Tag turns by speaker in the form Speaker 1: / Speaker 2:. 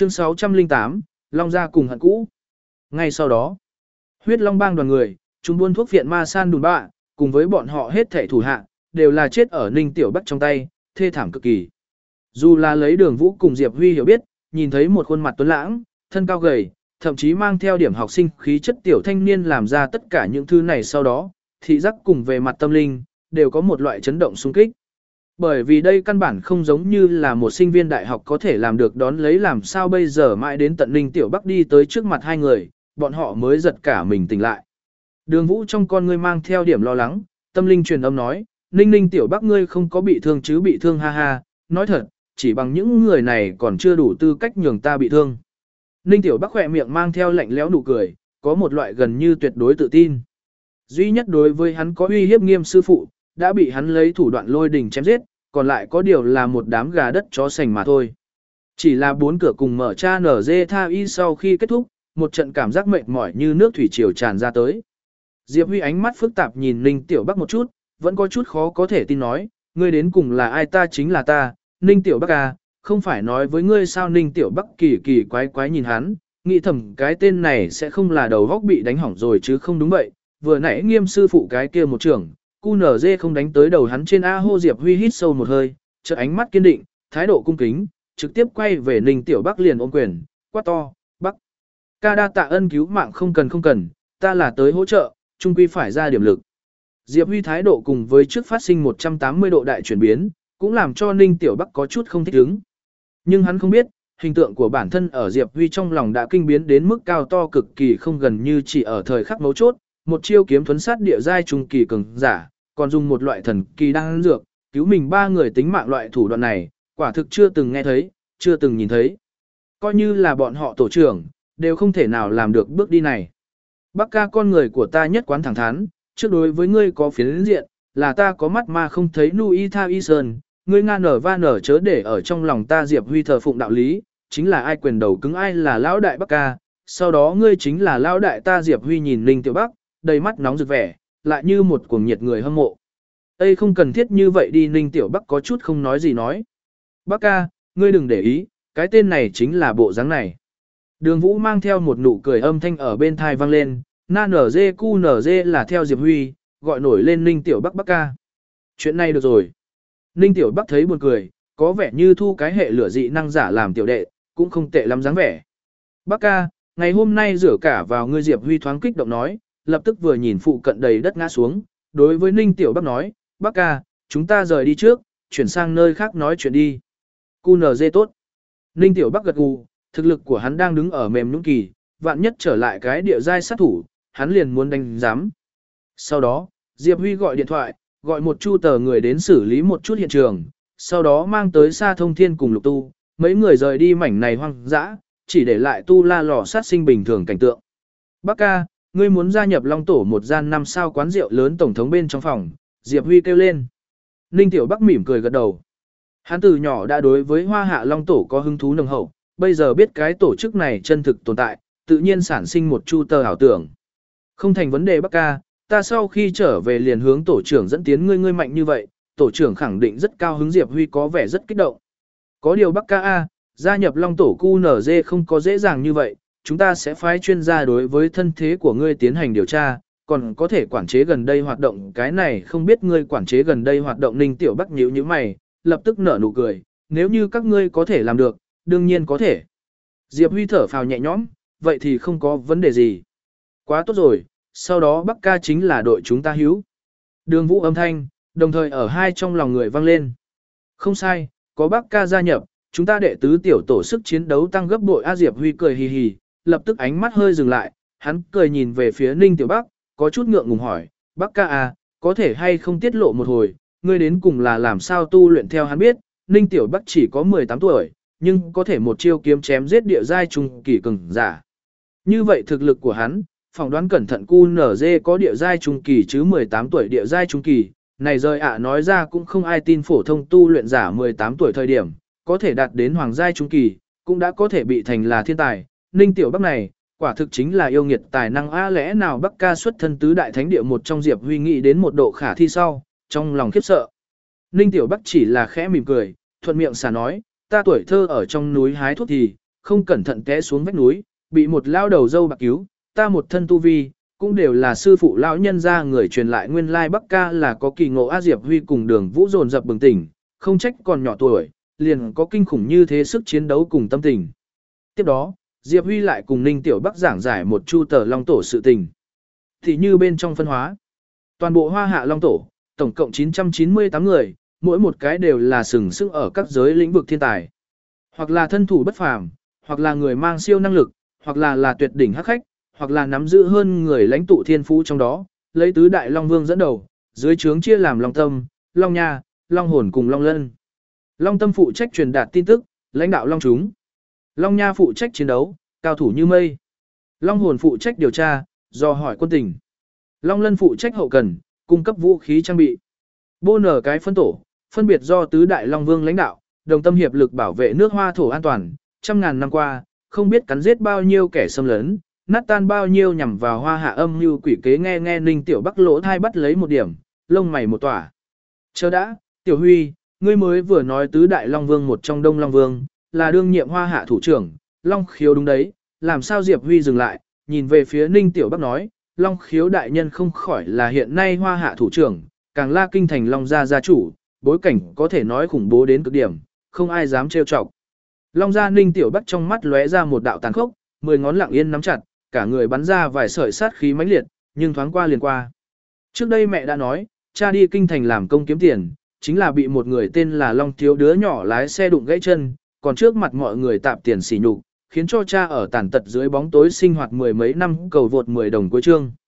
Speaker 1: Chương 608, Long gia cùng hận cũ. Ngay sau đó, huyết long bang đoàn người, chúng buôn thuốc viện ma san đùn bạ, cùng với bọn họ hết thảy thủ hạ, đều là chết ở Ninh Tiểu Bắc trong tay, thê thảm cực kỳ. Dù là lấy Đường Vũ cùng Diệp Huy hiểu biết, nhìn thấy một khuôn mặt tuấn lãng, thân cao gầy, thậm chí mang theo điểm học sinh khí chất tiểu thanh niên làm ra tất cả những thứ này sau đó, thị giác cùng về mặt tâm linh, đều có một loại chấn động xung kích. Bởi vì đây căn bản không giống như là một sinh viên đại học có thể làm được đón lấy làm sao bây giờ mãi đến tận Ninh Tiểu Bắc đi tới trước mặt hai người, bọn họ mới giật cả mình tỉnh lại. Đường Vũ trong con ngươi mang theo điểm lo lắng, tâm linh truyền âm nói, Ninh Tiểu Bắc ngươi không có bị thương chứ bị thương ha ha, nói thật, chỉ bằng những người này còn chưa đủ tư cách nhường ta bị thương. Ninh Tiểu Bắc khỏe miệng mang theo lạnh lẽo nụ cười, có một loại gần như tuyệt đối tự tin. Duy nhất đối với hắn có uy hiếp nghiêm sư phụ, đã bị hắn lấy thủ đoạn lôi đình chém giết, còn lại có điều là một đám gà đất chó sành mà thôi. Chỉ là bốn cửa cùng mở cha nở dê tha y sau khi kết thúc, một trận cảm giác mệt mỏi như nước thủy triều tràn ra tới. Diệp Huy ánh mắt phức tạp nhìn Ninh Tiểu Bắc một chút, vẫn có chút khó có thể tin nói, ngươi đến cùng là ai ta chính là ta, Ninh Tiểu Bắc à, không phải nói với ngươi sao Ninh Tiểu Bắc kỳ kỳ quái quái nhìn hắn, nghĩ thầm cái tên này sẽ không là đầu góc bị đánh hỏng rồi chứ không đúng vậy, vừa nãy nghiêm sư phụ cái kia một trưởng, QNZ không đánh tới đầu hắn trên A hô. Diệp Huy hít sâu một hơi, chợt ánh mắt kiên định, thái độ cung kính, trực tiếp quay về Ninh Tiểu Bắc liền ôm quyền, quát to, Bắc. Ca đa tạ ân cứu mạng không cần, ta là tới hỗ trợ, chung quy phải ra điểm lực. Diệp Huy thái độ cùng với trước phát sinh 180 độ đại chuyển biến, cũng làm cho Ninh Tiểu Bắc có chút không thích ứng. Nhưng hắn không biết, hình tượng của bản thân ở Diệp Huy trong lòng đã kinh biến đến mức cao to cực kỳ không gần như chỉ ở thời khắc mấu chốt, một chiêu kiếm thuấn sát địa giai trung kỳ cường giả, còn dùng một loại thần kỳ đan dược, cứu mình ba người tính mạng loại thủ đoạn này, quả thực chưa từng nghe thấy, chưa từng nhìn thấy. Coi như là bọn họ tổ trưởng, đều không thể nào làm được bước đi này. Bắc ca con người của ta nhất quán thẳng thắn, trước đối với ngươi có phiến diện, là ta có mắt mà không thấy nu y tha y sơn, ngươi nga nở va nở chớ để ở trong lòng ta. Diệp Huy thờ phụng đạo lý, chính là ai quyền đầu cứng ai là lão đại Bắc ca, sau đó ngươi chính là lão đại ta. Diệp Huy nhìn Ninh Tiểu Bắc, đầy mắt nóng rực vẻ, lại như một cuồng nhiệt người hâm mộ. Ê không cần thiết như vậy đi. Ninh Tiểu Bắc có chút không nói gì nói. Bắc ca, ngươi đừng để ý, cái tên này chính là bộ dáng này. Đường Vũ mang theo một nụ cười âm thanh ở bên thai vang lên, na nở dê cu nở dê là theo Diệp Huy, gọi nổi lên Ninh Tiểu Bắc Bắc ca. Chuyện này được rồi. Ninh Tiểu Bắc thấy buồn cười, có vẻ như thu cái hệ lửa dị năng giả làm tiểu đệ, cũng không tệ lắm dáng vẻ. Bắc ca, ngày hôm nay rửa cả vào ngươi. Diệp Huy thoáng kích động nói, lập tức vừa nhìn phụ cận đầy đất ngã xuống, đối với Ninh Tiểu Bắc nói, Bắc ca, chúng ta rời đi trước, chuyển sang nơi khác nói chuyện đi. QNZ tốt. Ninh Tiểu Bắc gật gù, thực lực của hắn đang đứng ở mềm nhũn kỳ, vạn nhất trở lại cái địa giai sát thủ, hắn liền muốn đánh giám. Sau đó, Diệp Huy gọi điện thoại, gọi một chu tờ người đến xử lý một chút hiện trường, sau đó mang tới Sa Thông Thiên cùng Lục Tu, mấy người rời đi mảnh này hoang dã, chỉ để lại Tu La lò sát sinh bình thường cảnh tượng. Bắc ca, ngươi muốn gia nhập Long Tổ một gian 5 sao quán rượu lớn tổng thống bên trong phòng, Diệp Huy kêu lên. Ninh Tiểu Bắc mỉm cười gật đầu. Hắn từ nhỏ đã đối với Hoa Hạ Long Tổ có hứng thú nồng hậu, bây giờ biết cái tổ chức này chân thực tồn tại, tự nhiên sản sinh một chu tờ ảo tưởng. Không thành vấn đề Bắc ca, ta sau khi trở về liền hướng tổ trưởng dẫn tiến ngươi mạnh như vậy, tổ trưởng khẳng định rất cao hứng. Diệp Huy có vẻ rất kích động. Có điều Bắc ca a, gia nhập Long Tổ QNZ không có dễ dàng như vậy, chúng ta sẽ phái chuyên gia đối với thân thế của ngươi tiến hành điều tra, còn có thể quản chế gần đây hoạt động. Cái này không biết ngươi quản chế gần đây hoạt động. Ninh Tiểu Bắc nhíu nhíu mày, lập tức nở nụ cười, nếu như các ngươi có thể làm được, đương nhiên có thể. Diệp Huy thở phào nhẹ nhõm, vậy thì không có vấn đề gì. Quá tốt rồi, sau đó Bắc ca chính là đội chúng ta hữu. Đường Vũ âm thanh, đồng thời ở hai trong lòng người vang lên. Không sai, có Bắc ca gia nhập, chúng ta đệ tứ tiểu tổ sức chiến đấu tăng gấp bội. A Diệp Huy cười hì hì, lập tức ánh mắt hơi dừng lại, hắn cười nhìn về phía Ninh Tiểu Bắc, có chút ngượng ngùng hỏi, Bắc ca à, có thể hay không tiết lộ một hồi, ngươi đến cùng là làm sao tu luyện. Theo hắn biết, Ninh Tiểu Bắc chỉ có 18 tuổi, nhưng có thể một chiêu kiếm chém giết địa giai trung kỳ cường giả. Như vậy thực lực của hắn, phỏng đoán cẩn thận QNZ có địa giai trung kỳ chứ 18 tuổi địa giai trung kỳ, này rời ạ nói ra cũng không ai tin. Phổ thông tu luyện giả 18 tuổi thời điểm, có thể đạt đến hoàng giai trung kỳ, cũng đã có thể bị thành là thiên tài. Ninh Tiểu Bắc này, quả thực chính là yêu nghiệt tài năng a. Lẽ nào Bắc ca xuất thân tứ đại thánh địa một trong. Diệp Huy nghĩ đến một độ khả thi sau, trong lòng khiếp sợ. Ninh Tiểu Bắc chỉ là khẽ mỉm cười, thuận miệng xả nói, ta tuổi thơ ở trong núi hái thuốc thì, không cẩn thận té xuống vách núi, bị một lao đầu dâu bạc cứu, ta một thân tu vi, cũng đều là sư phụ lão nhân gia người truyền lại nguyên lai Bắc ca là có kỳ ngộ A Diệp Huy cùng Đường Vũ dồn dập bừng tỉnh, không trách còn nhỏ tuổi, liền có kinh khủng như thế sức chiến đấu cùng tâm tình. Tiếp đó, Diệp Huy lại cùng Ninh Tiểu Bắc giảng giải một chu tờ long tổ sự tình. Thì như bên trong phân hóa, toàn bộ Hoa Hạ long tổ, tổng cộng 998 người, mỗi một cái đều là sừng sững ở các giới lĩnh vực thiên tài. Hoặc là thân thủ bất phàm, hoặc là người mang siêu năng lực, hoặc là tuyệt đỉnh hắc khách, hoặc là nắm giữ hơn người lãnh tụ thiên phú trong đó, lấy tứ đại long vương dẫn đầu, dưới trướng chia làm Long Tâm, Long Nha, Long Hồn cùng Long Lân. Long Tâm phụ trách truyền đạt tin tức, lãnh đạo long chúng. Long Nha phụ trách chiến đấu, cao thủ như mây. Long Hồn phụ trách điều tra, dò hỏi quân tình. Long Lân phụ trách hậu cần, cung cấp vũ khí trang bị. Bô nở cái phân tổ, phân biệt do tứ đại long vương lãnh đạo, đồng tâm hiệp lực bảo vệ nước Hoa thổ an toàn, trăm ngàn năm qua, không biết cắn giết bao nhiêu kẻ xâm lấn, nát tan bao nhiêu nhằm vào Hoa Hạ âm mưu quỷ kế. Nghe Ninh Tiểu Bắc lỗ thai bắt lấy một điểm, lông mày một tỏa. Chờ đã, Tiểu Huy, ngươi mới vừa nói tứ đại long vương một trong Đông Long Vương, là đương nhiệm Hoa Hạ thủ trưởng, Long Khiếu đúng đấy, làm sao Diệp Huy dừng lại, nhìn về phía Ninh Tiểu Bắc nói, Long Khiếu đại nhân không khỏi là hiện nay Hoa Hạ thủ trưởng, càng la kinh thành Long gia gia chủ, bối cảnh có thể nói khủng bố đến cực điểm, không ai dám trêu chọc. Long gia Ninh Tiểu Bắc trong mắt lóe ra một đạo tàn khốc, 10 ngón lặng yên nắm chặt, cả người bắn ra vài sợi sát khí mãnh liệt, nhưng thoáng qua liền qua. Trước đây mẹ đã nói, cha đi kinh thành làm công kiếm tiền, chính là bị một người tên là Long Thiếu đứa nhỏ lái xe đụng gãy chân, còn trước mặt mọi người tạp tiền sỉ nhục, khiến cho cha ở tàn tật dưới bóng tối sinh hoạt mười mấy năm cầu vượt 10 đồng cuối chương.